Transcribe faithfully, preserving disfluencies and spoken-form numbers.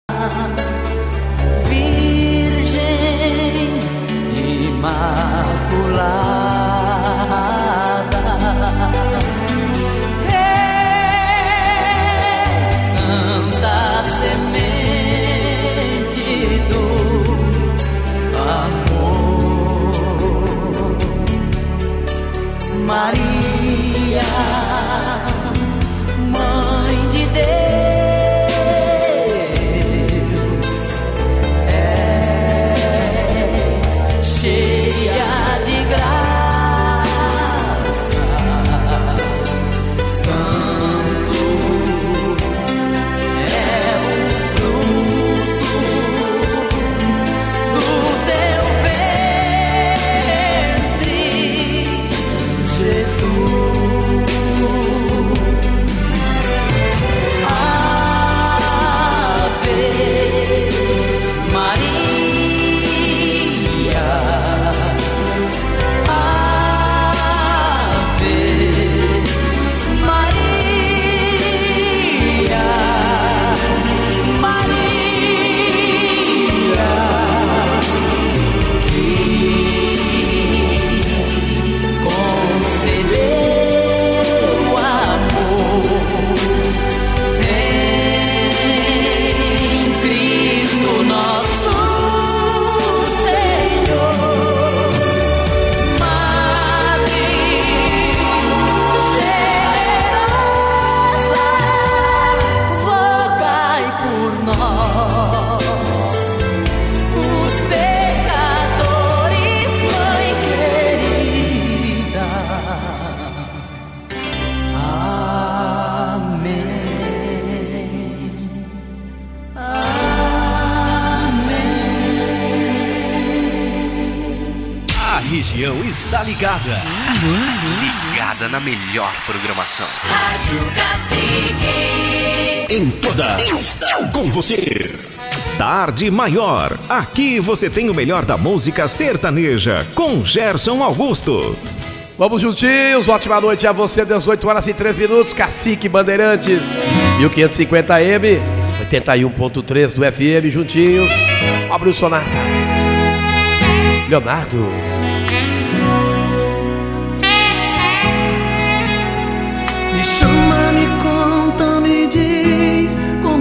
Virgem Imaculada, é santa semente do amor, Maria, Mãe de Deus, és cheia de graça, santo é o fruto do teu ventre, Jesus. Está ligada, ligada na melhor programação. Rádio Cacique. Em todas, com você. Tarde Maior. Aqui você tem o melhor da música sertaneja com Gerson Augusto. Vamos juntinhos, ótima noite a você, dezoito horas e três minutos, Cacique Bandeirantes, mil quinhentos e cinquenta A M, oitenta e um ponto três do F M, juntinhos. Abre o Sonata. Leonardo.